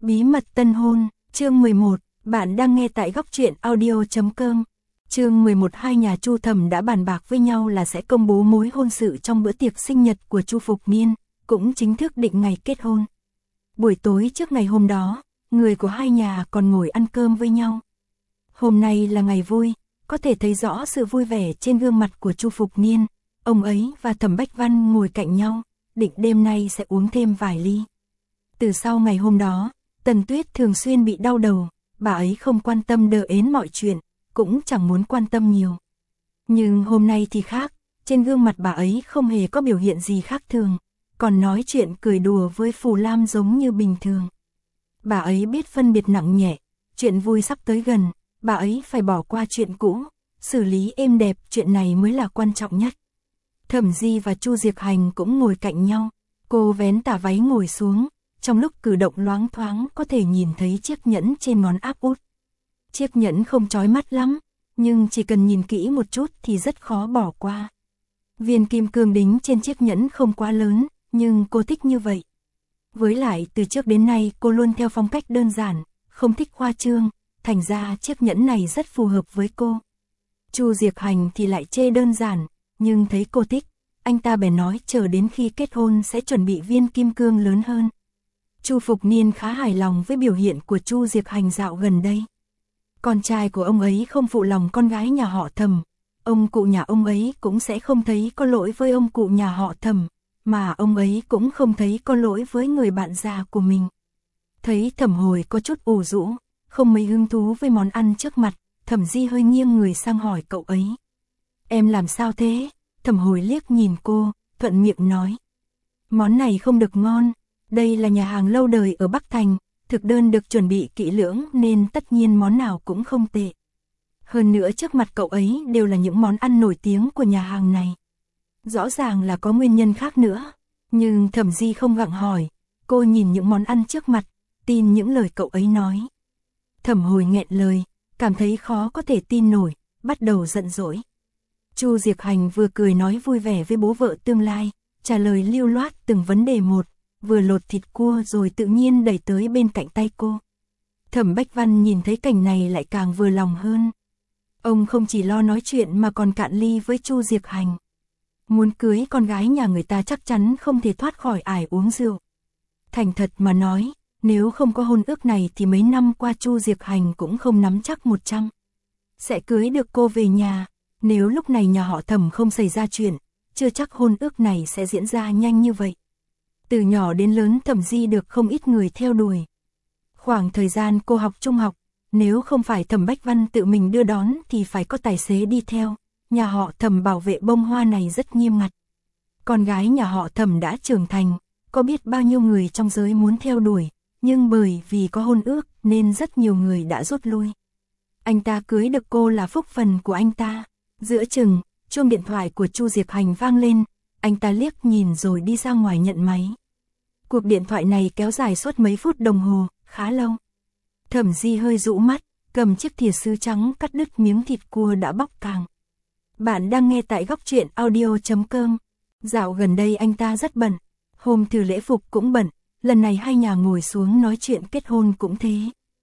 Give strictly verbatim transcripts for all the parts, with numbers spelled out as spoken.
Bí mật tân hôn, chương mười một, bạn đang nghe tại góc truyện audio chấm com. Chương mười một, hai nhà Chu Thẩm đã bàn bạc với nhau là sẽ công bố mối hôn sự trong bữa tiệc sinh nhật của Chu Phục Niên, cũng chính thức định ngày kết hôn. Buổi tối trước ngày hôm đó, người của hai nhà còn ngồi ăn cơm với nhau. Hôm nay là ngày vui, có thể thấy rõ sự vui vẻ trên gương mặt của Chu Phục Niên. Ông ấy và Thẩm Bách Văn ngồi cạnh nhau, định đêm nay sẽ uống thêm vài ly. Từ sau ngày hôm đó, Tần Tuyết thường xuyên bị đau đầu, bà ấy không quan tâm đờ ến mọi chuyện, cũng chẳng muốn quan tâm nhiều. Nhưng hôm nay thì khác, trên gương mặt bà ấy không hề có biểu hiện gì khác thường, còn nói chuyện cười đùa với Phù Lam giống như bình thường. Bà ấy biết phân biệt nặng nhẹ, chuyện vui sắp tới gần, bà ấy phải bỏ qua chuyện cũ, xử lý êm đẹp, chuyện này mới là quan trọng nhất. Thẩm Di và Chu Diệc Hành cũng ngồi cạnh nhau, cô vén tà váy ngồi xuống, trong lúc cử động loáng thoáng có thể nhìn thấy chiếc nhẫn trên ngón áp út. Chiếc nhẫn không chói mắt lắm, nhưng chỉ cần nhìn kỹ một chút thì rất khó bỏ qua. Viên kim cương đính trên chiếc nhẫn không quá lớn, nhưng cô thích như vậy. Với lại từ trước đến nay cô luôn theo phong cách đơn giản, không thích khoa trương, thành ra chiếc nhẫn này rất phù hợp với cô. Chu Diệc Hành thì lại chê đơn giản, nhưng thấy cô thích, anh ta bèn nói chờ đến khi kết hôn sẽ chuẩn bị viên kim cương lớn hơn. Chu Phục Niên khá hài lòng với biểu hiện của Chu Diệc Hành dạo gần đây. Con trai của ông ấy không phụ lòng con gái nhà họ Thẩm, ông cụ nhà ông ấy cũng sẽ không thấy có lỗi với ông cụ nhà họ Thẩm, mà ông ấy cũng không thấy có lỗi với người bạn già của mình. Thấy Thẩm Hồi có chút ủ rũ, không mấy hứng thú với món ăn trước mặt, Thẩm Di hơi nghiêng người sang hỏi cậu ấy. Em làm sao thế? Thẩm Hồi liếc nhìn cô, thuận miệng nói. Món này không được ngon, đây là nhà hàng lâu đời ở Bắc Thành, thực đơn được chuẩn bị kỹ lưỡng nên tất nhiên món nào cũng không tệ. Hơn nữa trước mặt cậu ấy đều là những món ăn nổi tiếng của nhà hàng này. Rõ ràng là có nguyên nhân khác nữa, nhưng Thẩm Di không gặng hỏi, cô nhìn những món ăn trước mặt, tin những lời cậu ấy nói. Thẩm Hồi nghẹn lời, cảm thấy khó có thể tin nổi, bắt đầu giận dỗi. Chu Diệc Hành vừa cười nói vui vẻ với bố vợ tương lai, trả lời lưu loát từng vấn đề một, vừa lột thịt cua rồi tự nhiên đẩy tới bên cạnh tay cô. Thẩm Bách Văn nhìn thấy cảnh này lại càng vừa lòng hơn. Ông không chỉ lo nói chuyện mà còn cạn ly với Chu Diệc Hành. Muốn cưới con gái nhà người ta chắc chắn không thể thoát khỏi ải uống rượu. Thành thật mà nói, nếu không có hôn ước này thì mấy năm qua Chu Diệc Hành cũng không nắm chắc một trăm sẽ cưới được cô về nhà. Nếu lúc này nhà họ Thẩm không xảy ra chuyện, chưa chắc hôn ước này sẽ diễn ra nhanh như vậy. Từ nhỏ đến lớn Thẩm Di được không ít người theo đuổi. Khoảng thời gian cô học trung học, nếu không phải Thẩm Bách Văn tự mình đưa đón thì phải có tài xế đi theo. Nhà họ Thẩm bảo vệ bông hoa này rất nghiêm ngặt. Con gái nhà họ Thẩm đã trưởng thành, có biết bao nhiêu người trong giới muốn theo đuổi, nhưng bởi vì có hôn ước nên rất nhiều người đã rút lui. Anh ta cưới được cô là phúc phần của anh ta. Giữa chừng, chuông điện thoại của Chu Diệc Hành vang lên, anh ta liếc nhìn rồi đi ra ngoài nhận máy. Cuộc điện thoại này kéo dài suốt mấy phút đồng hồ, khá lâu. Thẩm Di hơi rũ mắt, cầm chiếc thìa sứ trắng cắt đứt miếng thịt cua đã bóc càng. Bạn đang nghe tại góc truyện audio chấm com. Dạo gần đây anh ta rất bận, hôm thử lễ phục cũng bận, lần này hai nhà ngồi xuống nói chuyện kết hôn cũng thế.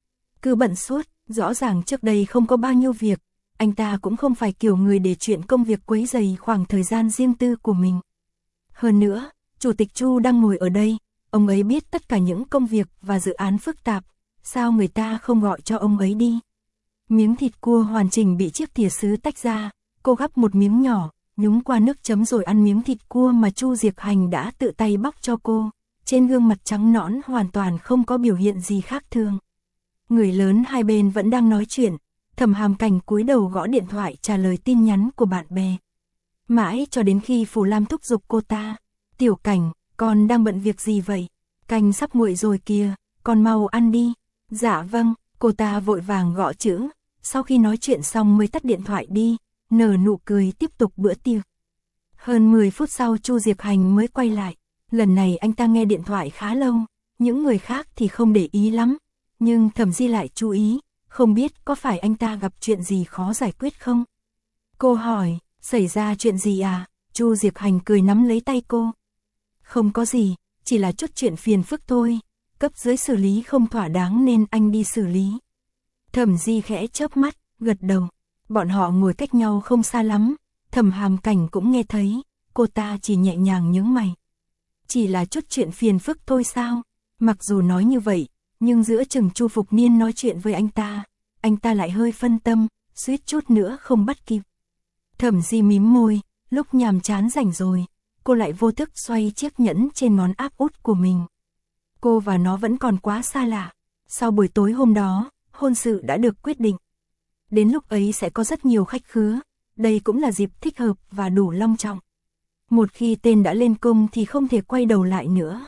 Cứ bận suốt, rõ ràng trước đây không có bao nhiêu việc, anh ta cũng không phải kiểu người để chuyện công việc quấy rầy khoảng thời gian riêng tư của mình. Hơn nữa, Chủ tịch Chu đang ngồi ở đây, ông ấy biết tất cả những công việc và dự án phức tạp, sao người ta không gọi cho ông ấy đi. Miếng thịt cua hoàn chỉnh bị chiếc thìa sứ tách ra, cô gắp một miếng nhỏ, nhúng qua nước chấm rồi ăn miếng thịt cua mà Chu Diệc Hành đã tự tay bóc cho cô, trên gương mặt trắng nõn hoàn toàn không có biểu hiện gì khác thường. Người lớn hai bên vẫn đang nói chuyện, Thẩm Hàm Cảnh cúi đầu gõ điện thoại trả lời tin nhắn của bạn bè. Mãi cho đến khi Phù Lam thúc giục cô ta, Tiểu Cảnh, con đang bận việc gì vậy? Canh sắp nguội rồi kìa, con mau ăn đi. Dạ vâng, cô ta vội vàng gõ chữ, sau khi nói chuyện xong mới tắt điện thoại đi, nở nụ cười tiếp tục bữa tiệc. Hơn mười phút sau Chu Diệc Hành mới quay lại, lần này anh ta nghe điện thoại khá lâu, những người khác thì không để ý lắm, nhưng Thẩm Di lại chú ý, không biết có phải anh ta gặp chuyện gì khó giải quyết không? Cô hỏi, xảy ra chuyện gì à? Chu Diệc Hành cười nắm lấy tay cô. Không có gì, chỉ là chút chuyện phiền phức thôi. cấp dưới xử lý không thỏa đáng nên anh đi xử lý. Thẩm Di khẽ chớp mắt, gật đầu. Bọn họ ngồi cách nhau không xa lắm, Thẩm Hàm Cảnh cũng nghe thấy, cô ta chỉ nhẹ nhàng nhướng mày. Chỉ là chút chuyện phiền phức thôi sao? Mặc dù nói như vậy, nhưng giữa chừng Chu Phục Niên nói chuyện với anh ta, anh ta lại hơi phân tâm, suýt chút nữa không bắt kịp. Thẩm Di mím môi, lúc nhàm chán rảnh rồi, cô lại vô thức xoay chiếc nhẫn trên ngón áp út của mình. Cô và nó vẫn còn quá xa lạ. Sau buổi tối hôm đó, hôn sự đã được quyết định. Đến lúc ấy sẽ có rất nhiều khách khứa, đây cũng là dịp thích hợp và đủ long trọng. Một khi tên đã lên cung thì không thể quay đầu lại nữa.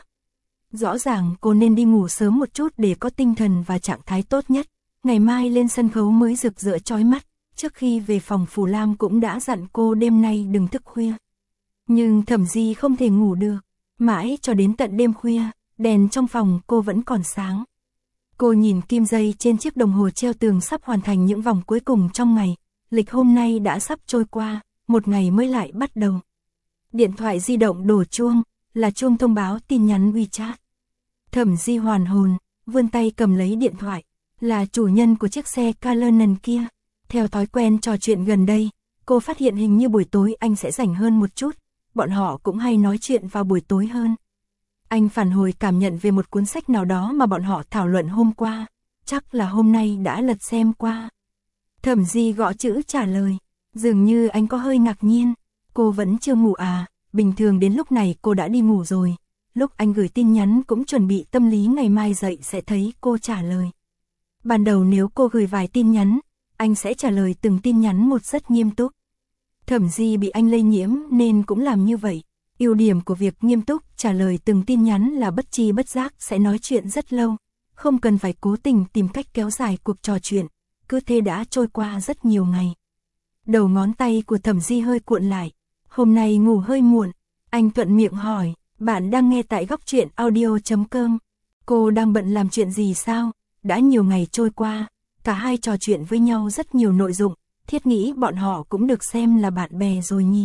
Rõ ràng cô nên đi ngủ sớm một chút để có tinh thần và trạng thái tốt nhất. Ngày mai lên sân khấu mới rực rỡ chói mắt. Trước khi về phòng Phủ Lam cũng đã dặn cô đêm nay đừng thức khuya. Nhưng Thẩm Di không thể ngủ được. Mãi cho đến tận đêm khuya, đèn trong phòng cô vẫn còn sáng. Cô nhìn kim dây trên chiếc đồng hồ treo tường sắp hoàn thành những vòng cuối cùng trong ngày. Lịch hôm nay đã sắp trôi qua, một ngày mới lại bắt đầu. Điện thoại di động đổ chuông, là chuông thông báo tin nhắn WeChat. Thẩm Di hoàn hồn, vươn tay cầm lấy điện thoại, là chủ nhân của chiếc xe Cullinan kia. Theo thói quen trò chuyện gần đây, cô phát hiện hình như buổi tối anh sẽ rảnh hơn một chút, bọn họ cũng hay nói chuyện vào buổi tối hơn. Anh phản hồi cảm nhận về một cuốn sách nào đó mà bọn họ thảo luận hôm qua, chắc là hôm nay đã lật xem qua. Thẩm Di gõ chữ trả lời, dường như anh có hơi ngạc nhiên, cô vẫn chưa ngủ à, bình thường đến lúc này cô đã đi ngủ rồi. Lúc anh gửi tin nhắn cũng chuẩn bị tâm lý ngày mai dậy sẽ thấy cô trả lời. Ban đầu nếu cô gửi vài tin nhắn, anh sẽ trả lời từng tin nhắn một rất nghiêm túc. Thẩm Di bị anh lây nhiễm nên cũng làm như vậy. Ưu điểm của việc nghiêm túc trả lời từng tin nhắn là bất tri bất giác sẽ nói chuyện rất lâu, không cần phải cố tình tìm cách kéo dài cuộc trò chuyện, cứ thế đã trôi qua rất nhiều ngày. Đầu ngón tay của Thẩm Di hơi cuộn lại, hôm nay ngủ hơi muộn, anh thuận miệng hỏi, bạn đang nghe tại góc truyện audio chấm com. Cô đang bận làm chuyện gì sao? Đã nhiều ngày trôi qua, cả hai trò chuyện với nhau rất nhiều nội dụng, thiết nghĩ bọn họ cũng được xem là bạn bè rồi nhỉ.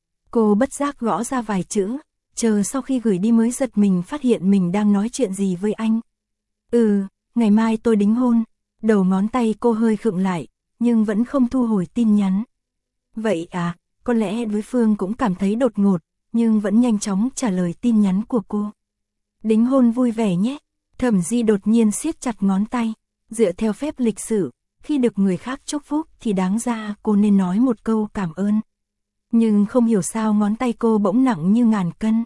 Cô bất giác gõ ra vài chữ, chờ sau khi gửi đi mới giật mình phát hiện mình đang nói chuyện gì với anh. Ừ, ngày mai tôi đính hôn. Đầu ngón tay cô hơi khựng lại, nhưng vẫn không thu hồi tin nhắn. Vậy à, có lẽ đối phương cũng cảm thấy đột ngột, nhưng vẫn nhanh chóng trả lời tin nhắn của cô. Đính hôn vui vẻ nhé. Thẩm Di đột nhiên siết chặt ngón tay, dựa theo phép lịch sử, khi được người khác chúc phúc thì đáng ra cô nên nói một câu cảm ơn. Nhưng không hiểu sao ngón tay cô bỗng nặng như ngàn cân.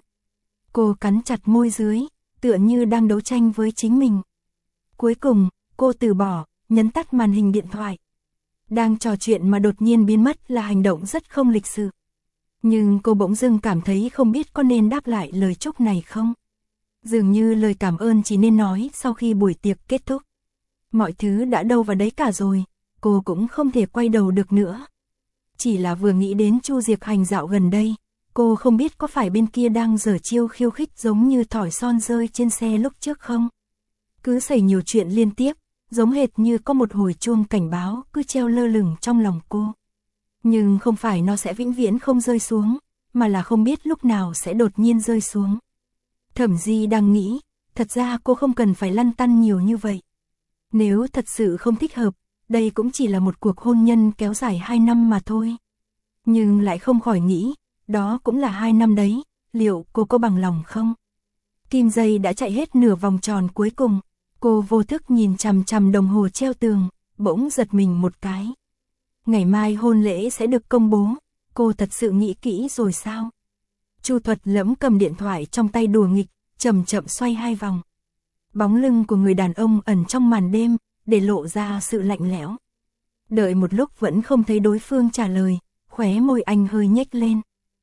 Cô cắn chặt môi dưới, tựa như đang đấu tranh với chính mình. Cuối cùng, cô từ bỏ, nhấn tắt màn hình điện thoại. Đang trò chuyện mà đột nhiên biến mất là hành động rất không lịch sự. Nhưng cô bỗng dưng cảm thấy không biết có nên đáp lại lời chúc này không. Dường như lời cảm ơn chỉ nên nói sau khi buổi tiệc kết thúc. Mọi thứ đã đâu vào đấy cả rồi, cô cũng không thể quay đầu được nữa. Chỉ là vừa nghĩ đến Chu Diệc Hành dạo gần đây, cô không biết có phải bên kia đang giở chiêu khiêu khích giống như thỏi son rơi trên xe lúc trước không. Cứ xảy nhiều chuyện liên tiếp, giống hệt như có một hồi chuông cảnh báo cứ treo lơ lửng trong lòng cô. Nhưng không phải nó sẽ vĩnh viễn không rơi xuống, mà là không biết lúc nào sẽ đột nhiên rơi xuống. Thẩm Di đang nghĩ, thật ra cô không cần phải lăn tăn nhiều như vậy. Nếu thật sự không thích hợp, đây cũng chỉ là một cuộc hôn nhân kéo dài hai năm mà thôi. Nhưng lại không khỏi nghĩ, đó cũng là hai năm đấy, liệu cô có bằng lòng không? Kim dây đã chạy hết nửa vòng tròn cuối cùng, cô vô thức nhìn chằm chằm đồng hồ treo tường, bỗng giật mình một cái. Ngày mai hôn lễ sẽ được công bố, cô thật sự nghĩ kỹ rồi sao? Chu Thuật Lẫm cầm điện thoại trong tay đùa nghịch, chậm chậm xoay hai vòng. Bóng lưng của người đàn ông ẩn trong màn đêm, để lộ ra sự lạnh lẽo. Đợi một lúc vẫn không thấy đối phương trả lời, khóe môi anh hơi nhếch lên.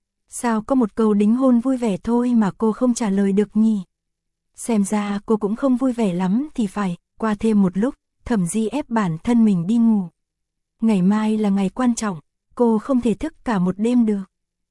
Sao có một câu đính hôn vui vẻ thôi mà cô không trả lời được nhỉ? Xem ra cô cũng không vui vẻ lắm thì phải. Qua thêm một lúc, Thẩm Di ép bản thân mình đi ngủ. Ngày mai là ngày quan trọng, cô không thể thức cả một đêm được.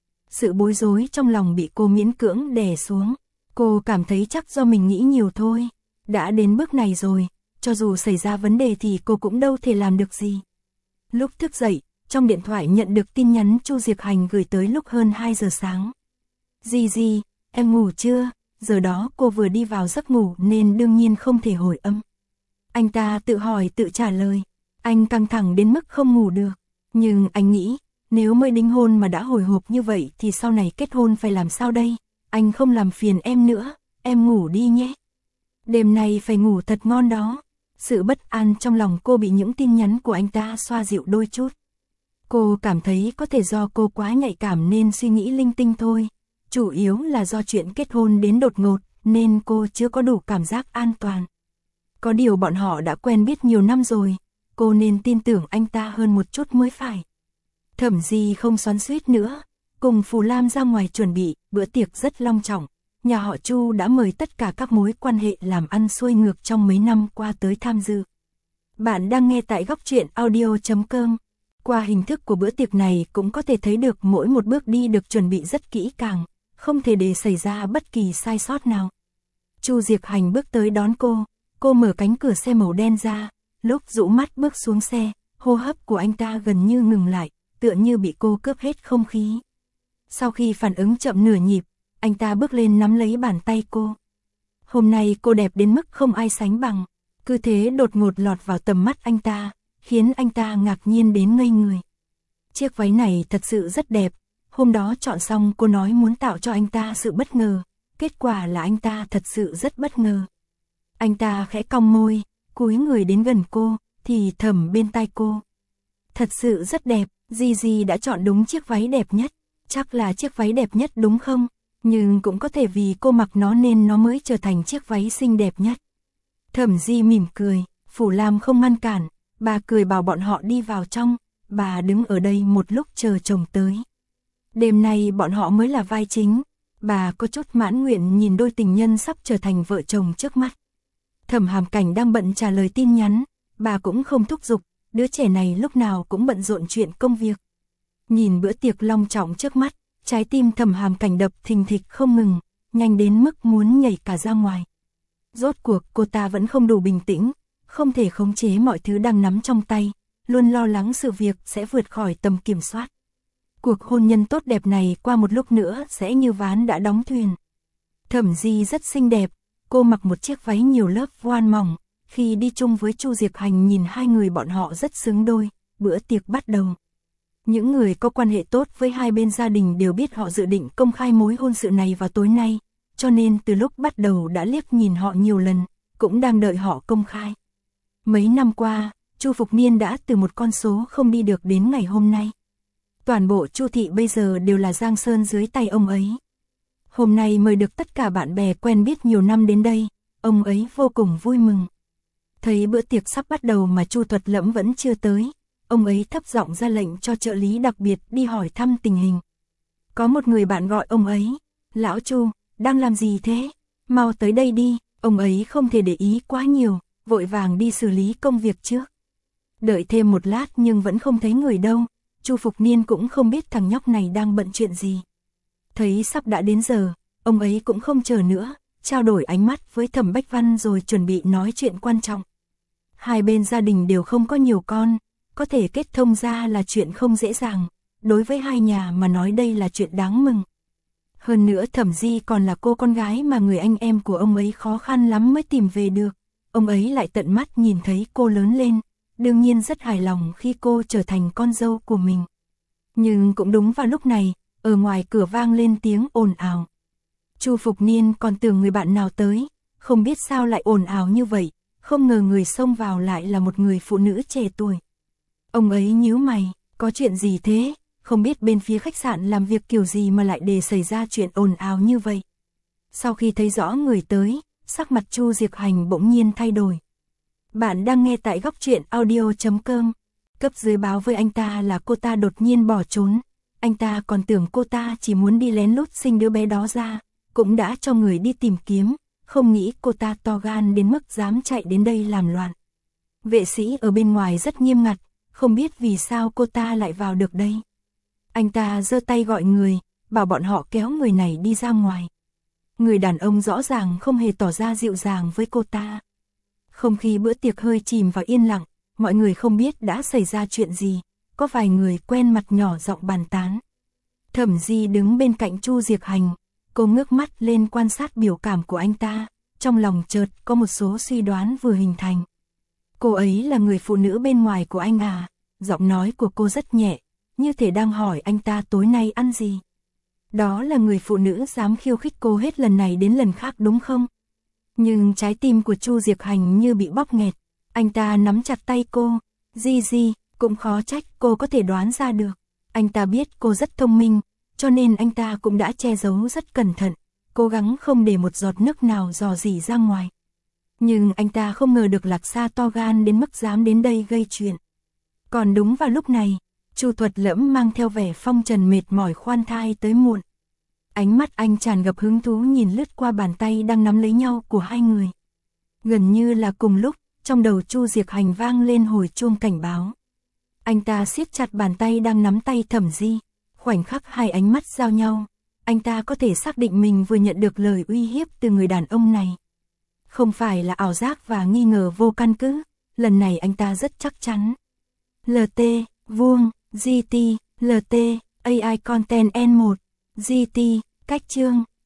Sự bối rối trong lòng bị cô miễn cưỡng đè xuống. Cô cảm thấy chắc do mình nghĩ nhiều thôi. Đã đến bước này rồi, cho dù xảy ra vấn đề thì cô cũng đâu thể làm được gì. Lúc thức dậy, trong điện thoại nhận được tin nhắn Chu Diệc Hành gửi tới lúc hơn hai giờ sáng. Di Di, em ngủ chưa? giờ đó cô vừa đi vào giấc ngủ nên đương nhiên không thể hồi âm. Anh ta tự hỏi tự trả lời, anh căng thẳng đến mức không ngủ được, nhưng anh nghĩ, nếu mới đính hôn mà đã hồi hộp như vậy thì sau này kết hôn phải làm sao đây, anh không làm phiền em nữa, em ngủ đi nhé. Đêm nay phải ngủ thật ngon đó. Sự bất an trong lòng cô bị những tin nhắn của anh ta xoa dịu đôi chút. Cô cảm thấy có thể do cô quá nhạy cảm nên suy nghĩ linh tinh thôi. Chủ yếu là do chuyện kết hôn đến đột ngột nên cô chưa có đủ cảm giác an toàn. Có điều bọn họ đã quen biết nhiều năm rồi, cô nên tin tưởng anh ta hơn một chút mới phải. Thẩm Di không xoắn xuýt nữa, cùng Phù Lam ra ngoài chuẩn bị, bữa tiệc rất long trọng. Nhà họ Chu đã mời tất cả các mối quan hệ làm ăn xuôi ngược trong mấy năm qua tới tham dự. Bạn đang nghe tại góc truyện audio chấm com. Qua hình thức của bữa tiệc này cũng có thể thấy được mỗi một bước đi được chuẩn bị rất kỹ càng, không thể để xảy ra bất kỳ sai sót nào. Chu Diệc Hành bước tới đón cô, cô mở cánh cửa xe màu đen ra, lúc dụ mắt bước xuống xe, hô hấp của anh ta gần như ngừng lại, tựa như bị cô cướp hết không khí. Sau khi phản ứng chậm nửa nhịp, anh ta bước lên nắm lấy bàn tay cô. Hôm nay cô đẹp đến mức không ai sánh bằng, cứ thế đột ngột lọt vào tầm mắt anh ta, khiến anh ta ngạc nhiên đến ngây người. Chiếc váy này thật sự rất đẹp, hôm đó chọn xong cô nói muốn tạo cho anh ta sự bất ngờ, kết quả là anh ta thật sự rất bất ngờ. Anh ta khẽ cong môi, cúi người đến gần cô, thì thầm bên tai cô. Thật sự rất đẹp, Di Di đã chọn đúng chiếc váy đẹp nhất, chắc là chiếc váy đẹp nhất đúng không? Nhưng cũng có thể vì cô mặc nó nên nó mới trở thành chiếc váy xinh đẹp nhất. Thẩm Di mỉm cười, Phù Lam không ngăn cản, bà cười bảo bọn họ đi vào trong, bà đứng ở đây một lúc chờ chồng tới. Đêm nay bọn họ mới là vai chính, bà có chút mãn nguyện nhìn đôi tình nhân sắp trở thành vợ chồng trước mắt. Thẩm Hàm Cảnh đang bận trả lời tin nhắn, bà cũng không thúc giục, đứa trẻ này lúc nào cũng bận rộn chuyện công việc. Nhìn bữa tiệc long trọng trước mắt, trái tim Thẩm Hàm Cảnh đập thình thịch không ngừng, nhanh đến mức muốn nhảy cả ra ngoài. Rốt cuộc cô ta vẫn không đủ bình tĩnh, không thể khống chế mọi thứ đang nắm trong tay, luôn lo lắng sự việc sẽ vượt khỏi tầm kiểm soát. Cuộc hôn nhân tốt đẹp này qua một lúc nữa sẽ như ván đã đóng thuyền. Thẩm Di rất xinh đẹp, cô mặc một chiếc váy nhiều lớp voan mỏng, khi đi chung với Chu Diệc Hành nhìn hai người bọn họ rất xứng đôi, bữa tiệc bắt đầu. Những người có quan hệ tốt với hai bên gia đình đều biết họ dự định công khai mối hôn sự này vào tối nay, cho nên từ lúc bắt đầu đã liếc nhìn họ nhiều lần, cũng đang đợi họ công khai. Mấy năm qua, Chu Phục Niên đã từ một con số không đi được đến ngày hôm nay. Toàn bộ Chu thị bây giờ đều là giang sơn dưới tay ông ấy. Hôm nay mời được tất cả bạn bè quen biết nhiều năm đến đây, ông ấy vô cùng vui mừng. Thấy bữa tiệc sắp bắt đầu mà Chu Thuật Lẫm vẫn chưa tới, ông ấy thấp giọng ra lệnh cho trợ lý đặc biệt đi hỏi thăm tình hình. Có một người bạn gọi ông ấy, lão Chu, đang làm gì thế? Mau tới đây đi, ông ấy không thể để ý quá nhiều, vội vàng đi xử lý công việc trước. Đợi thêm một lát nhưng vẫn không thấy người đâu, Chu Phục Niên cũng không biết thằng nhóc này đang bận chuyện gì. Thấy sắp đã đến giờ, ông ấy cũng không chờ nữa, trao đổi ánh mắt với Thẩm Bách Văn rồi chuẩn bị nói chuyện quan trọng. Hai bên gia đình đều không có nhiều con, có thể kết thông ra là chuyện không dễ dàng, đối với hai nhà mà nói đây là chuyện đáng mừng. Hơn nữa Thẩm Di còn là cô con gái mà người anh em của ông ấy khó khăn lắm mới tìm về được, ông ấy lại tận mắt nhìn thấy cô lớn lên, đương nhiên rất hài lòng khi cô trở thành con dâu của mình. Nhưng cũng đúng vào lúc này, ở ngoài cửa vang lên tiếng ồn ào. Chu Phục Niên còn tưởng người bạn nào tới, không biết sao lại ồn ào như vậy, không ngờ người xông vào lại là một người phụ nữ trẻ tuổi. Ông ấy nhíu mày, có chuyện gì thế, không biết bên phía khách sạn làm việc kiểu gì mà lại để xảy ra chuyện ồn ào như vậy. Sau khi thấy rõ người tới, sắc mặt Chu Diệc Hành bỗng nhiên thay đổi. Bạn đang nghe tại góc truyện audio chấm com. Cấp dưới báo với anh ta là cô ta đột nhiên bỏ trốn. Anh ta còn tưởng cô ta chỉ muốn đi lén lút sinh đứa bé đó ra, cũng đã cho người đi tìm kiếm, không nghĩ cô ta to gan đến mức dám chạy đến đây làm loạn. Vệ sĩ ở bên ngoài rất nghiêm ngặt, không biết vì sao cô ta lại vào được đây. Anh ta giơ tay gọi người, bảo bọn họ kéo người này đi ra ngoài. Người đàn ông rõ ràng không hề tỏ ra dịu dàng với cô ta. Không khí bữa tiệc hơi chìm vào yên lặng, mọi người không biết đã xảy ra chuyện gì, có vài người quen mặt nhỏ giọng bàn tán. Thẩm Di đứng bên cạnh Chu Diệc Hành, Cô ngước mắt lên quan sát biểu cảm của anh ta, trong lòng chợt có một số suy đoán vừa hình thành. Cô ấy là người phụ nữ bên ngoài của anh à? Giọng nói của cô rất nhẹ, như thể đang hỏi anh ta tối nay ăn gì. Đó là người phụ nữ dám khiêu khích cô hết lần này đến lần khác đúng không? Nhưng trái tim của Chu Diệc Hành như bị bóp nghẹt. Anh ta nắm chặt tay cô. Di Di, cũng khó trách cô có thể đoán ra được. Anh ta biết cô rất thông minh, cho nên anh ta cũng đã che giấu rất cẩn thận, cố gắng không để một giọt nước nào rò rỉ ra ngoài. Nhưng anh ta không ngờ được Lạc Sa to gan đến mức dám đến đây gây chuyện. Còn đúng vào lúc này, Chu Thuật Lẫm mang theo vẻ phong trần mệt mỏi khoan thai tới muộn. Ánh mắt anh tràn ngập hứng thú nhìn lướt qua bàn tay đang nắm lấy nhau của hai người. Gần như là cùng lúc, trong đầu Chu Diệc Hành vang lên hồi chuông cảnh báo. Anh ta siết chặt bàn tay đang nắm tay Thẩm Di, khoảnh khắc hai ánh mắt giao nhau, anh ta có thể xác định mình vừa nhận được lời uy hiếp từ người đàn ông này. Không phải là ảo giác và nghi ngờ vô căn cứ, lần này anh ta rất chắc chắn. lờ tê, vuông, giê tê, lờ tê, a i Content en một, giê tê, cách chương,